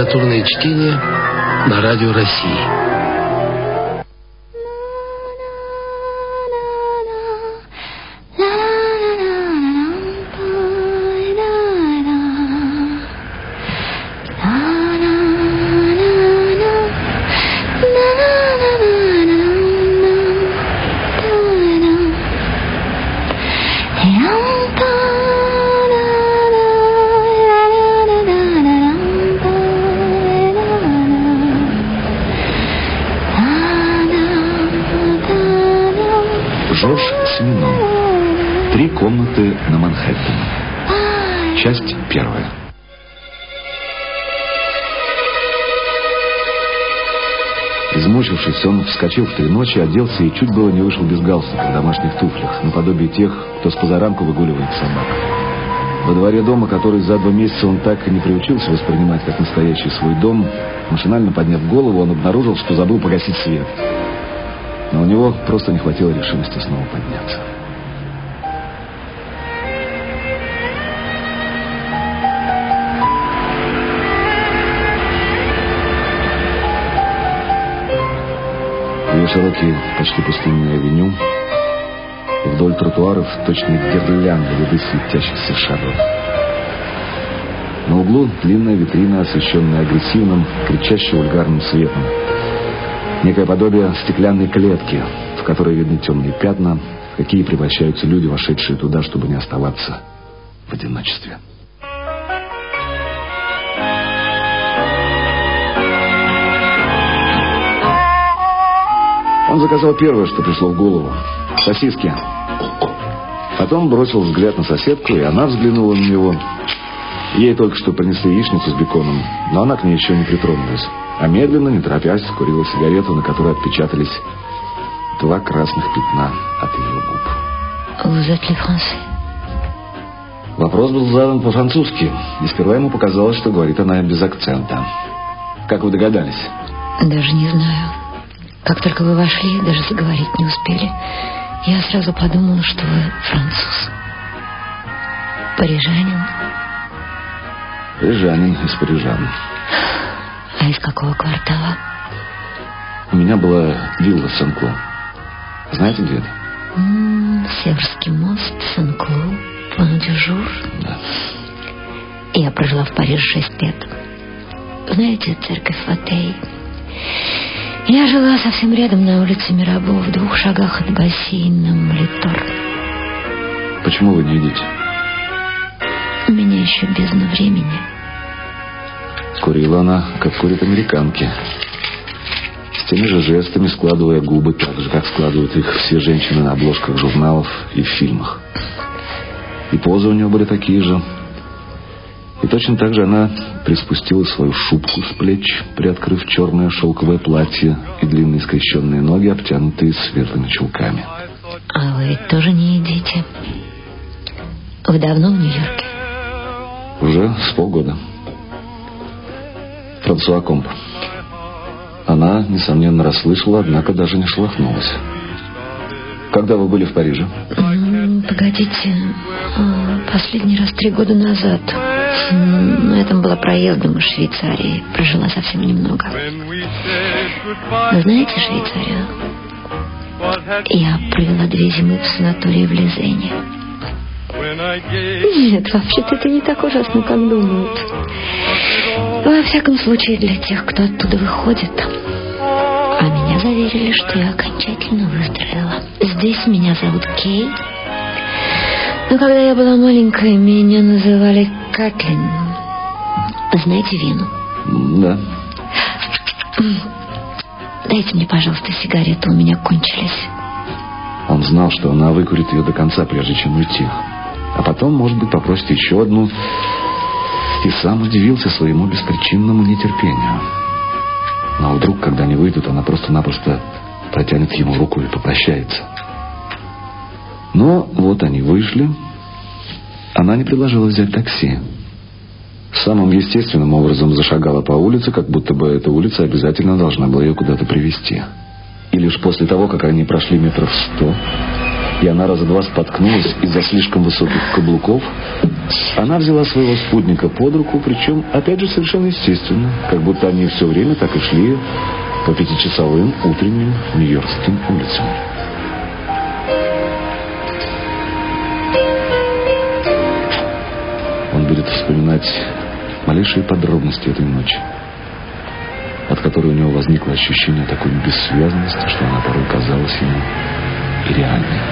литературное чтение на Радио России. Жорж Симеон. 3 комнаты на Манхэттене. Часть 1. Измучившись, он вскочил в 3 ночи, оделся и чуть было не вышел без галстука в домашних туфлях, наподобие тех, кто с позаранку выгуливает собак. Во дворе дома, который за 2 месяца он так и не приучился воспринимать как настоящий свой дом, машинально подняв голову, он обнаружил, что забыл погасить свет. Но у него просто не хватило решимости снова подняться. Две широкие, почти пустынные авеню, и вдоль тротуаров точно гирлянды ряды светящихся шаров. На углу длинная витрина, освещенная агрессивным, кричащим вульгарным светом. Некое подобие стеклянной клетки, в которой видны темные пятна, в какие превращаются люди, вошедшие туда, чтобы не оставаться в одиночестве. Он заказал первое, что пришло в голову — сосиски. Потом бросил взгляд на соседку, и она взглянула на него. Ей только что принесли яичницу с беконом, но она к ней еще не притронулась, а медленно, не торопясь, курила сигарету, на которой отпечатались 2 красных пятна от ее губ. Vous êtes le français? Вопрос был задан по-французски, и сперва ему показалось, что говорит она без акцента. Как вы догадались? Даже не знаю. Как только вы вошли, даже заговорить не успели. Я сразу подумала, что вы француз. Парижанин? Парижанин из Парижан. А из какого квартала? У меня была вилла в Сен-Клу. Знаете, где это? Северский мост, Сен-Клу, План-дю-Жур. Да. Я прожила в Париже 6 лет. Знаете, церковь Фатей? Я жила совсем рядом на улице Мирабо, в 2 шагах от бассейна Молитор. Почему вы не едите? У меня еще бездна времени. Курила она, как курят американки. С теми же жестами, складывая губы, так же, как складывают их все женщины на обложках журналов и в фильмах. И позы у нее были такие же. И точно так же она приспустила свою шубку с плеч, приоткрыв черное шелковое платье и длинные скрещенные ноги, обтянутые светлыми чулками. А вы ведь тоже не едите? Вы давно в Нью-Йорке? Уже с полгода. Франсуа Комп. Она, несомненно, расслышала, однако даже не шелохнулась. Когда вы были в Париже? Погодите. Последний раз 3 года назад. Это было проездом из Швейцарии. Прожила совсем немного. Вы знаете Швейцарию? Я провела 2 зимы в санатории в Лизене. Нет, вообще-то это не так ужасно, как думают. Во всяком случае, для тех, кто оттуда выходит. А меня заверили, что я окончательно выздоровела. Здесь меня зовут Кей. Но когда я была маленькой, меня называли Кэтлин. Знаете Вину? Да. Дайте мне, пожалуйста, сигарету, у меня кончились. Он знал, что она выкурит ее до конца, прежде чем уйти. А потом, может быть, попросит еще одну. И сам удивился своему беспричинному нетерпению. Но вдруг, когда они выйдут, она просто-напросто протянет ему руку и попрощается. Но вот они вышли. Она не предложила взять такси. Самым естественным образом зашагала по улице, как будто бы эта улица обязательно должна была ее куда-то привести. И лишь после того, как они прошли 100 метров, и она раза два споткнулась из-за слишком высоких каблуков, она взяла своего спутника под руку, причем, опять же, совершенно естественно, как будто они все время так и шли по 5-часовым утренним нью-йоркским улицам. Он будет вспоминать малейшие подробности этой ночи, от которой у него возникло ощущение такой бессвязности, что она порой казалась ему и реальной.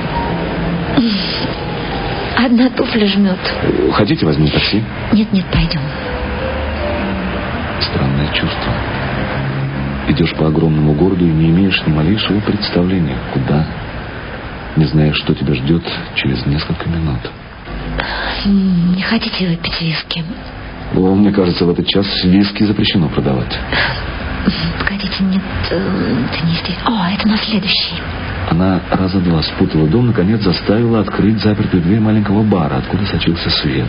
Одна туфля жмет. Хотите, возьмем такси? Нет, пойдем. Странное чувство. Идешь по огромному городу и не имеешь ни малейшего представления, куда, не зная, что тебя ждет через несколько минут. Не хотите выпить виски? Мне кажется, в этот час виски запрещено продавать. Погодите, нет, это не здесь. Это на следующий. Она раза два спутала дом, наконец заставила открыть запертые дверь маленького бара, откуда сочился свет.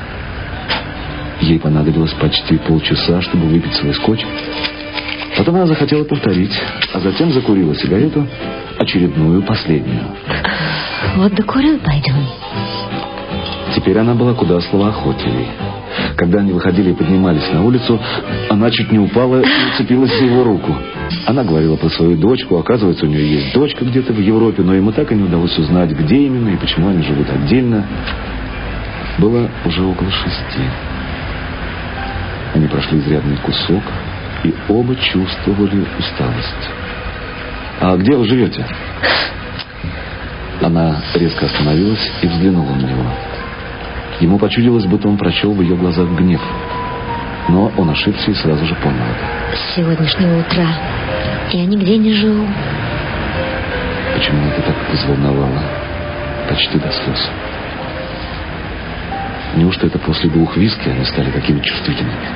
Ей понадобилось почти полчаса, чтобы выпить свой скотч. Потом она захотела повторить, а затем закурила сигарету, очередную, последнюю. Вот докурил, пойдем. Теперь она была куда словоохотливей. Когда они выходили и поднимались на улицу, она чуть не упала и уцепилась за его руку. Она говорила про свою дочку. Оказывается, у нее есть дочка где-то в Европе, но ему так и не удалось узнать, где именно и почему они живут отдельно. Было уже около 6. Они прошли изрядный кусок, и оба чувствовали усталость. «А где вы живете?» Она резко остановилась и взглянула на него. Ему почудилось, будто он прочел в ее глазах гнев. Но он ошибся и сразу же понял это. С сегодняшнего утра я нигде не живу. Почему это так взволновало? Почти до слез. Неужто это после 2 виски они стали такими чувствительными?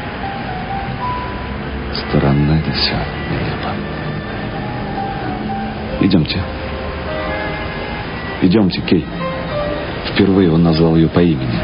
Странно это все, нелепо. Идемте, Кей. Впервые он назвал ее по имени.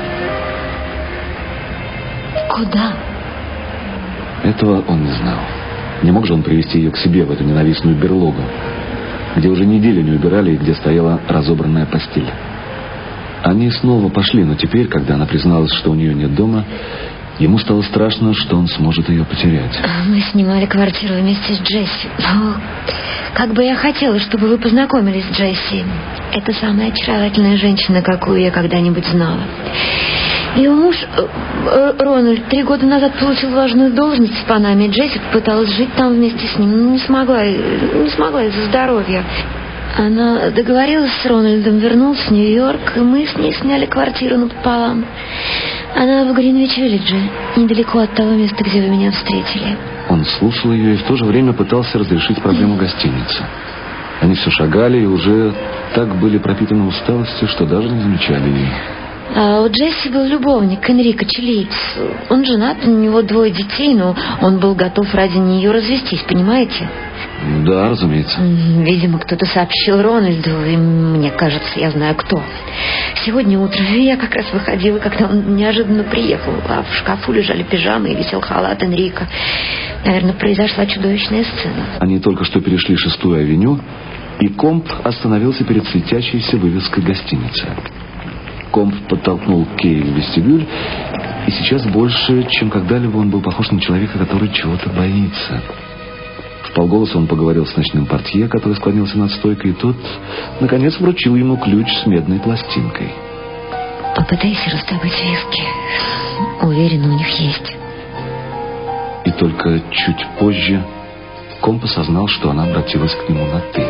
Куда? Этого он не знал. Не мог же он привести ее к себе в эту ненавистную берлогу, где уже неделю не убирали и где стояла разобранная постель. Они снова пошли, но теперь, когда она призналась, что у нее нет дома, ему стало страшно, что он сможет ее потерять. Мы снимали квартиру вместе с Джесси. Как бы я хотела, чтобы вы познакомились с Джесси. Это самая очаровательная женщина, какую я когда-нибудь знала. Ее муж, Рональд, 3 года назад получил важную должность в Панаме. Джесси попыталась жить там вместе с ним, но не смогла из-за здоровья. Она договорилась с Рональдом, вернулась в Нью-Йорк, и мы с ней сняли квартиру напополам. Она в Гринвич-Виллидже, недалеко от того места, где вы меня встретили. Он слушал ее и в то же время пытался разрешить проблему гостиницы. Они все шагали и уже так были пропитаны усталостью, что даже не замечали ее. А у Джесси был любовник, Энрико Чилиец. Он женат, у него 2 детей, но он был готов ради нее развестись, понимаете? Да, разумеется. Видимо, кто-то сообщил Рональду, и мне кажется, я знаю кто. Сегодня утром я как раз выходила, когда он неожиданно приехал, а в шкафу лежали пижамы и висел халат Энрико. Наверное, произошла чудовищная сцена. Они только что перешли 6-ю авеню, и Комп остановился перед светящейся вывеской гостиницы. Комп подтолкнул Кей в вестибюль, и сейчас больше, чем когда-либо, он был похож на человека, который чего-то боится. Вполголоса он поговорил с ночным портье, который склонился над стойкой, и тот, наконец, вручил ему ключ с медной пластинкой. Попытайся раздобыть виски. Уверена, у них есть. И только чуть позже Комп осознал, что она обратилась к нему на «ты».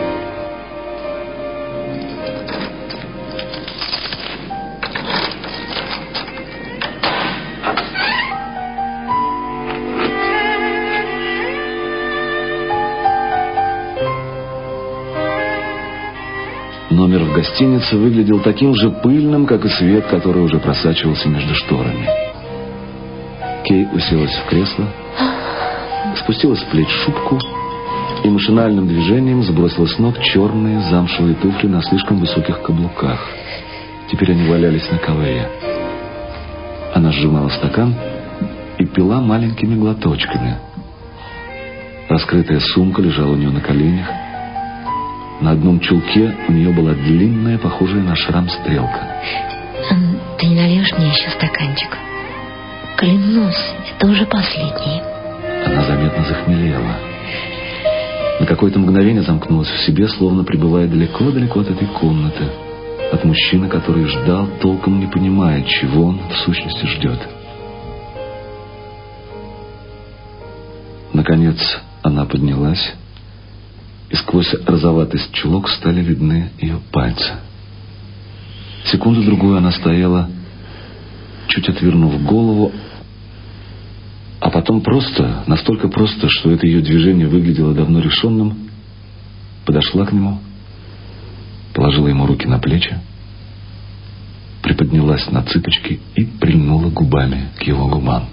Номер в гостинице выглядел таким же пыльным, как и свет, который уже просачивался между шторами. Кей уселась в кресло, спустила с плеч шубку и машинальным движением сбросила с ног черные замшевые туфли на слишком высоких каблуках. Теперь они валялись на ковре. Она сжимала стакан и пила маленькими глоточками. Раскрытая сумка лежала у нее на коленях. На одном чулке у нее была длинная, похожая на шрам стрелка. Ты не нальешь мне еще стаканчик? Клянусь, это уже последний. Она заметно захмелела. На какое-то мгновение замкнулась в себе, словно пребывая далеко-далеко от этой комнаты, от мужчины, который ждал, толком не понимая, чего он в сущности ждет. Наконец она поднялась, и сквозь розоватость чулок стали видны ее пальцы. Секунду-другую она стояла, чуть отвернув голову, а потом просто, настолько просто, что это ее движение выглядело давно решенным, подошла к нему, положила ему руки на плечи, приподнялась на цыпочки и прильнула губами к его губам.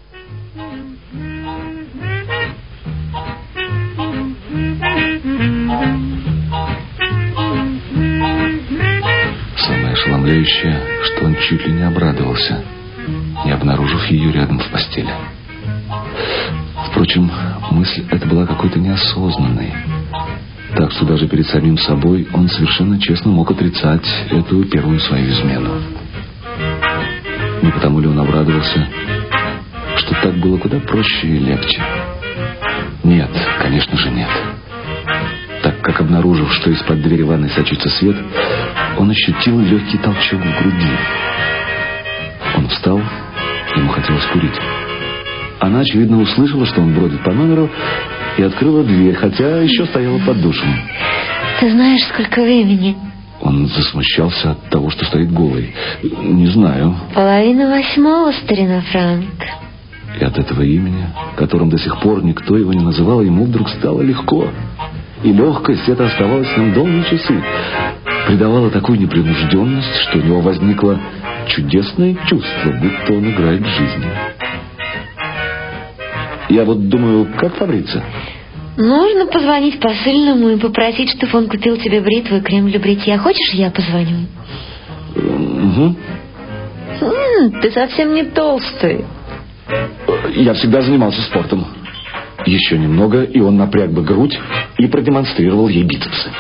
Самое ошеломляющее, что он чуть ли не обрадовался, не обнаружив ее рядом в постели. Впрочем, мысль эта была какой-то неосознанной, так что даже перед самим собой он совершенно честно мог отрицать эту первую свою измену. Не потому ли он обрадовался, что так было куда проще и легче? Нет, конечно же нет. Так как, обнаружив, что из-под двери ванной сочится свет, он ощутил легкий толчок в груди. Он встал, ему хотелось курить. Она, очевидно, услышала, что он бродит по номеру, и открыла дверь, хотя еще стояла под душем. Ты знаешь, сколько времени? Он засмущался от того, что стоит голый. Не знаю. 7:30, старина Франк. И от этого имени, которым до сих пор никто его не называл, ему вдруг стало легко. И легкость эта оставалась с ним долгие часы. Придавала такую непринужденность, что у него возникло чудесное чувство, будто он играет в жизнь. Я вот думаю, как побриться? Нужно позвонить посыльному и попросить, чтобы он купил тебе бритву и крем для бритья. Хочешь, я позвоню? Угу. Ты совсем не толстый. Я всегда занимался спортом. Еще немного, и он напряг бы грудь и продемонстрировал ей бицепсы.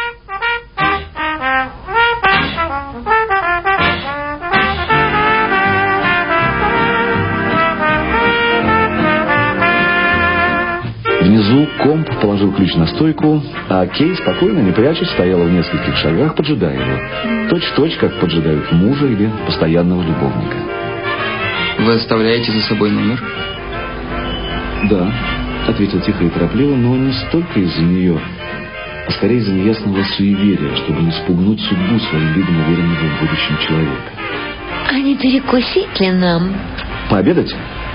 Внизу комп положил ключ на стойку, а Кей, спокойно, не прячась, стояла в нескольких шагах, поджидая его. Точь-в-точь, как поджидают мужа или постоянного любовника. Вы оставляете за собой номер? Да, ответил тихо и торопливо, но не столько из-за нее, а скорее из-за неясного суеверия, чтобы не спугнуть судьбу своим видом уверенного в будущем человека. А не перекусить ли нам? Пообедать?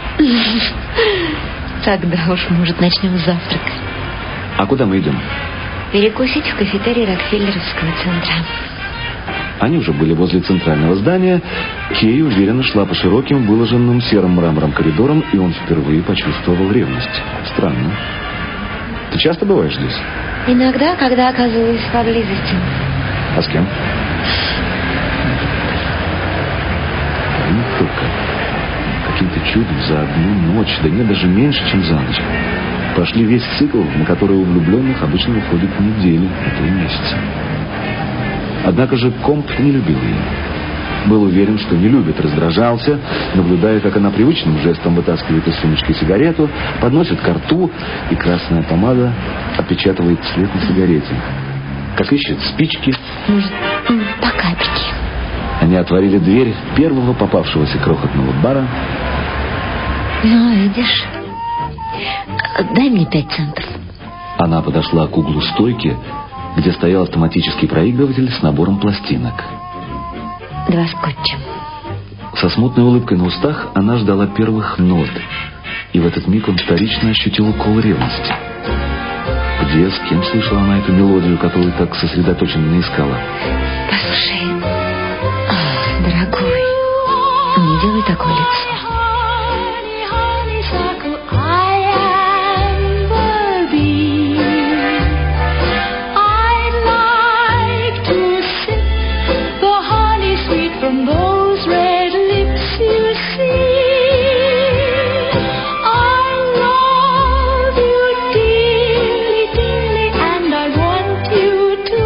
Тогда уж, может, начнем с завтрака. А куда мы идем? Перекусить в кафетерии Рокфеллеровского центра. Они уже были возле центрального здания. Кей уверенно шла по широким, выложенным серым мрамором коридорам, и он впервые почувствовал ревность. Странно. Ты часто бываешь здесь? Иногда, когда оказываюсь поблизости. А с кем? Ну, только каким-то чудом за одну ночь, да нет, даже меньше, чем за ночь, прошли весь цикл, на который у влюбленных обычно уходит недели, а то и месяцы. Однако же комп не любил ее. Был уверен, что не любит, раздражался, наблюдая, как она привычным жестом вытаскивает из сумочки сигарету, подносит ко рту, и красная помада отпечатывает след на сигарете. Как ищет спички. Может, по капельке. Они отворили дверь первого попавшегося крохотного бара. Ну, видишь, дай мне 5 центов. Она подошла к углу стойки, где стоял автоматический проигрыватель с набором пластинок. 2 скотча. Со смутной улыбкой на устах она ждала первых нот, и в этот миг он вторично ощутил укол ревности. Где, с кем слышала она эту мелодию, которую так сосредоточенно искала? Послушай, дорогой, не делай такое лицо. To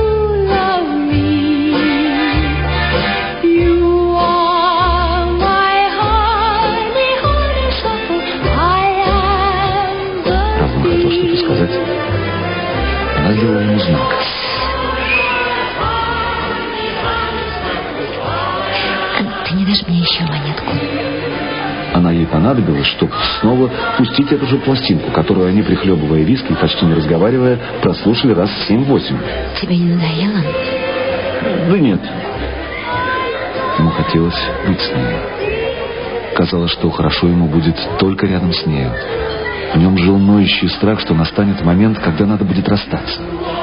Дашь мне еще монетку? Она ей понадобилась, чтобы снова пустить эту же пластинку, которую они, прихлебывая виски и почти не разговаривая, прослушали раз 7-8. Тебе не надоело? Да нет. Ему хотелось быть с ней. Казалось, что хорошо ему будет только рядом с нею. В нем жил ноющий страх, что настанет момент, когда надо будет расстаться.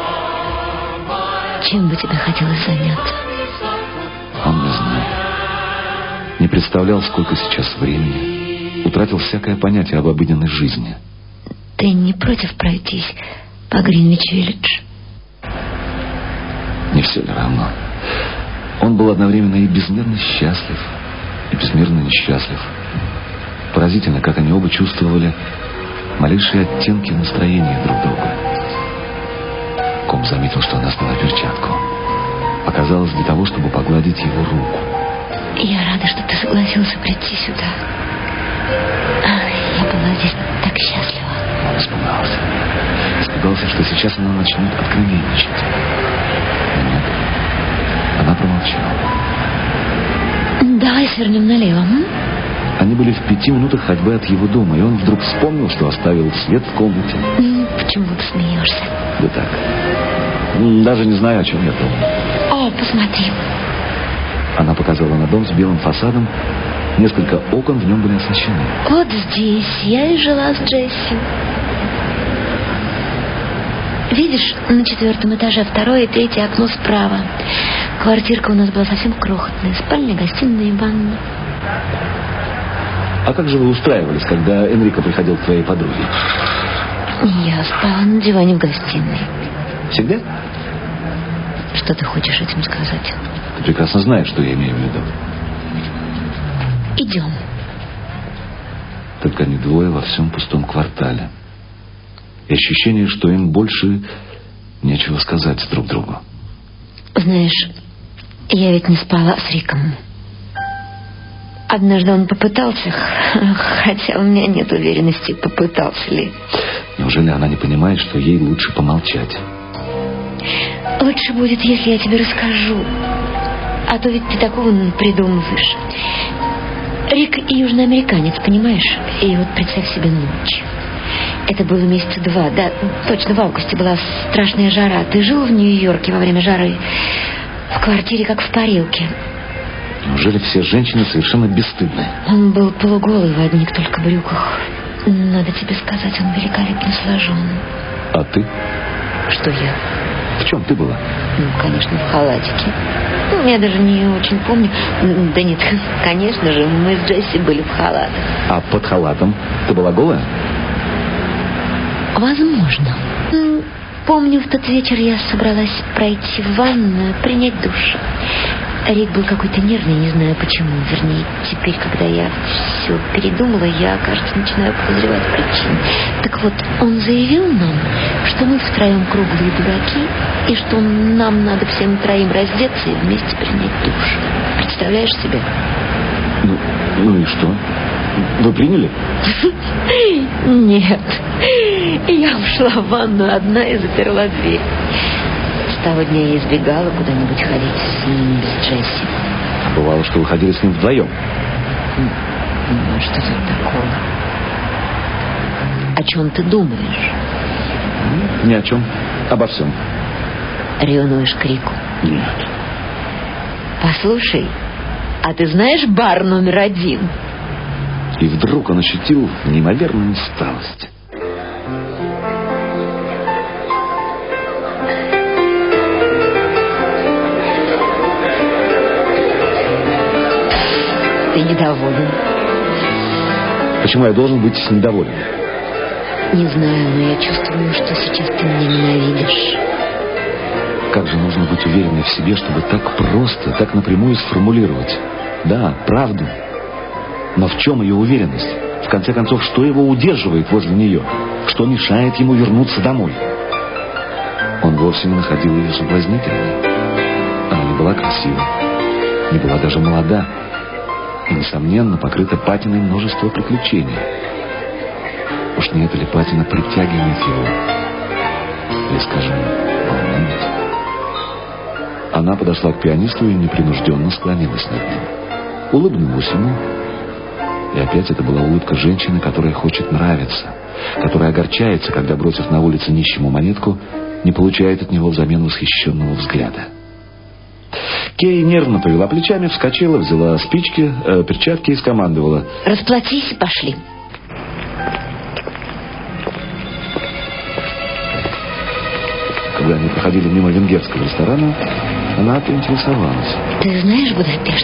Чем бы тебе хотелось заняться? Он не знал. Не представлял, сколько сейчас времени. Утратил всякое понятие об обыденной жизни. Ты не против пройтись по Гринвич-Виллидж? Не все ли равно? Он был одновременно и безмерно счастлив, и безмерно несчастлив. Поразительно, как они оба чувствовали малейшие оттенки настроения друг друга. Ком заметил, что она сняла перчатку. Оказалось, для того, чтобы погладить его руку. Я рада, что ты согласился прийти сюда. Я была здесь так счастлива. Он испугался. Испугался, что сейчас она начнет откровенничать. Но нет. Она промолчала. Давай свернем налево. Они были в 5 минутах ходьбы от его дома, и он вдруг вспомнил, что оставил свет в комнате. Почему ты смеешься? Да так. Даже не знаю, о чем я думаю. О, посмотри. Она показала на дом с белым фасадом. Несколько окон в нем были освещены. Вот здесь я и жила с Джесси. Видишь, на 4-м этаже 2-е и 3-е окно справа. Квартирка у нас была совсем крохотная. Спальня, гостиная и ванна. А как же вы устраивались, когда Энрико приходил к твоей подруге? Я спала на диване в гостиной. Всегда? Что ты хочешь этим сказать? Ты прекрасно знаешь, что я имею в виду. Идем. Только они двое во всем пустом квартале. И ощущение, что им больше нечего сказать друг другу. Знаешь, я ведь не спала с Риком. Однажды он попытался, хотя у меня нет уверенности, попытался ли. Неужели она не понимает, что ей лучше помолчать? Лучше будет, если я тебе расскажу. А то ведь ты такого придумываешь. Рик южноамериканец, понимаешь? И вот представь себе ночь. Это было месяца 2, да, точно в августе была страшная жара. Ты жил в Нью-Йорке во время жары? В квартире, как в парилке. Неужели все женщины совершенно бесстыдны? Он был полуголый в одних только брюках. Надо тебе сказать, он великолепно сложен. А ты? Что я? В чем ты была? Конечно, в халатике. Я даже не очень помню. Да нет, конечно же, мы с Джесси были в халатах. А под халатом ты была голая? Возможно. Помню, в тот вечер я собралась пройти в ванную, принять душ. Рик был какой-то нервный, не знаю почему. Вернее, теперь, когда я все передумала, я, кажется, начинаю подозревать причину. Так вот, он заявил нам, что мы втроем круглые дураки, и что нам надо всем троим раздеться и вместе принять душ. Представляешь себе? Ну и что? Вы приняли? Нет. Я ушла в ванную одна и заперла дверь. С того дня я избегала куда-нибудь ходить с ним без Джесси. А бывало, что вы ходили с ним вдвоем? Ну, что тут такого? О чем ты думаешь? Ни о чем. Обо всем. Ревнуешь к Рику? Нет. Послушай, а ты знаешь бар номер 1? И вдруг он ощутил неимоверную усталость. Ты недоволен? Почему я должен быть недоволен? Не знаю, но я чувствую, что сейчас ты меня ненавидишь. Как же нужно быть уверенной в себе, чтобы так просто, так напрямую сформулировать. Да, правду. Но в чем ее уверенность? В конце концов, что его удерживает возле нее? Что мешает ему вернуться домой? Он вовсе не находил ее соблазнительной. Она не была красива, не была даже молода. И, несомненно, покрыта патиной множества приключений. Уж не эта ли патина притягивает его? Или, скажем, волнует? Она подошла к пианисту и непринужденно склонилась над ним. улыбнулась ему. И опять это была улыбка женщины, которая хочет нравиться, которая огорчается, когда, бросив на улице нищему монетку, не получает от него взамен восхищенного взгляда. Кей нервно повела плечами, вскочила, взяла спички, перчатки и скомандовала: расплатись и пошли. Когда они проходили мимо венгерского ресторана, она поинтересовалась: ты знаешь Будапешт?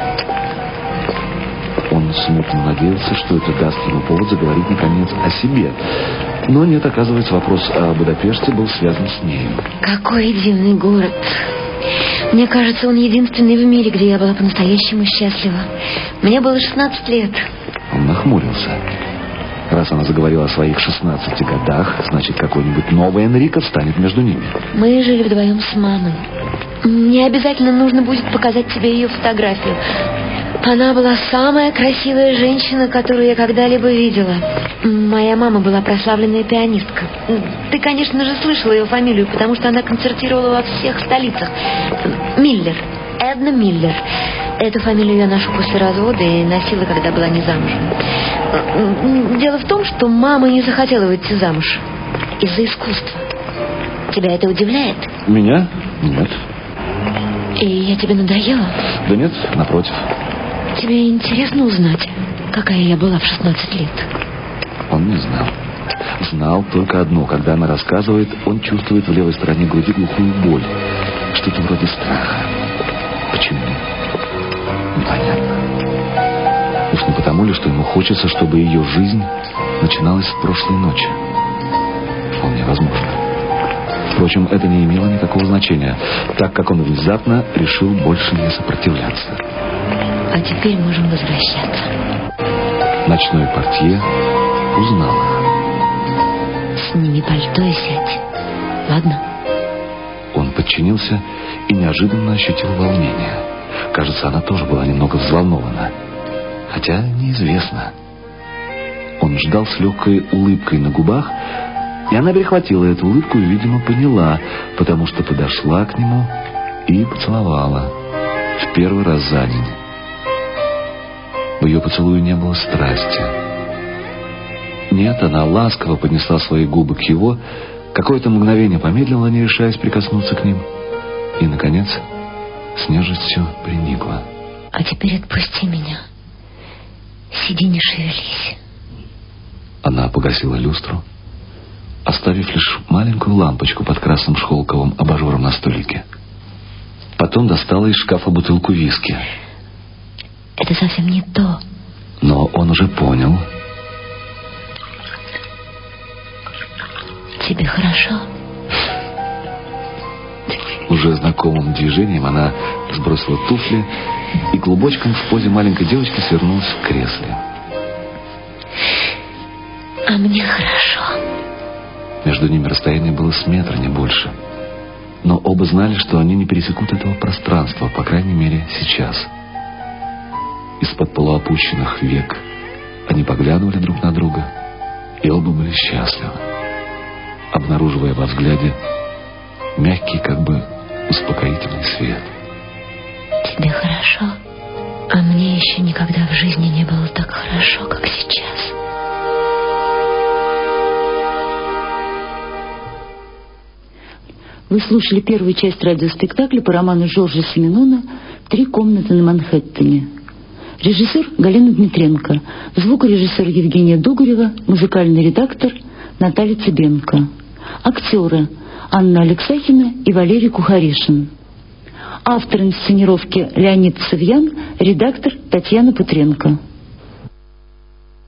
Он смутно надеялся, что это даст ему повод заговорить наконец о себе. Но нет, оказывается, вопрос о Будапеште был связан с ней. Какой дивный город. Мне кажется, он единственный в мире, где я была по-настоящему счастлива. Мне было 16 лет. Он нахмурился. Раз она заговорила о своих 16 годах, значит, какой-нибудь новый Энрико встанет между ними. Мы жили вдвоем с мамой. Мне обязательно нужно будет показать тебе ее фотографию. Она была самая красивая женщина, которую я когда-либо видела. Моя мама была прославленная пианистка. Ты, конечно же, слышала ее фамилию, потому что она концертировала во всех столицах. Миллер. Эдна Миллер. Эту фамилию я ношу после развода и носила, когда была не замужем. Дело в том, что мама не захотела выйти замуж из-за искусства. Тебя это удивляет? Меня? Нет. И я тебе надоела? Да нет, напротив. Тебе интересно узнать, какая я была в 16 лет? Он не знал. Знал только одно: когда она рассказывает, он чувствует в левой стороне груди глухую боль. Что-то вроде страха. Почему? Непонятно. Уж не потому ли, что ему хочется, чтобы ее жизнь начиналась с прошлой ночи? Вполне возможно. Впрочем, это не имело никакого значения, так как он внезапно решил больше не сопротивляться. А теперь можем возвращаться. Ночной портье узнал их. Сними пальто и сядь. Ладно? Он подчинился и неожиданно ощутил волнение. Кажется, она тоже была немного взволнована. Хотя неизвестно. Он ждал с легкой улыбкой на губах, и она перехватила эту улыбку и, видимо, поняла, потому что подошла к нему и поцеловала. В первый раз за день. В ее поцелуе не было страсти. Нет, она ласково поднесла свои губы к его, какое-то мгновение помедлила, не решаясь прикоснуться к ним, и, наконец, с нежностью приникла. А теперь отпусти меня. Сиди, не шевелись. Она погасила люстру, оставив лишь маленькую лампочку под красным шелковым абажуром на столике. Потом достала из шкафа бутылку виски. Это совсем не то. Но он уже понял. Тебе хорошо? Уже знакомым движением она сбросила туфли и клубочком в позе маленькой девочки свернулась в кресле. А мне хорошо. Между ними расстояние было с метра, не больше. Но оба знали, что они не пересекут этого пространства, по крайней мере, сейчас. Из-под полуопущенных век они поглядывали друг на друга, и оба были счастливы, обнаруживая во взгляде мягкий, как бы успокоительный свет. Тебе хорошо? А мне еще никогда в жизни не было так хорошо, как сейчас. Вы слушали первую часть радиоспектакля по роману Жоржа Сименона «Три комнаты на Манхэттене». Режиссер Галина Дмитренко, звукорежиссер Евгения Дугарева, музыкальный редактор Наталья Цыбенко. Актеры Анна Алексахина и Валерий Кухаришин. Автор инсценировки Леонид Цывьян, редактор Татьяна Путренко.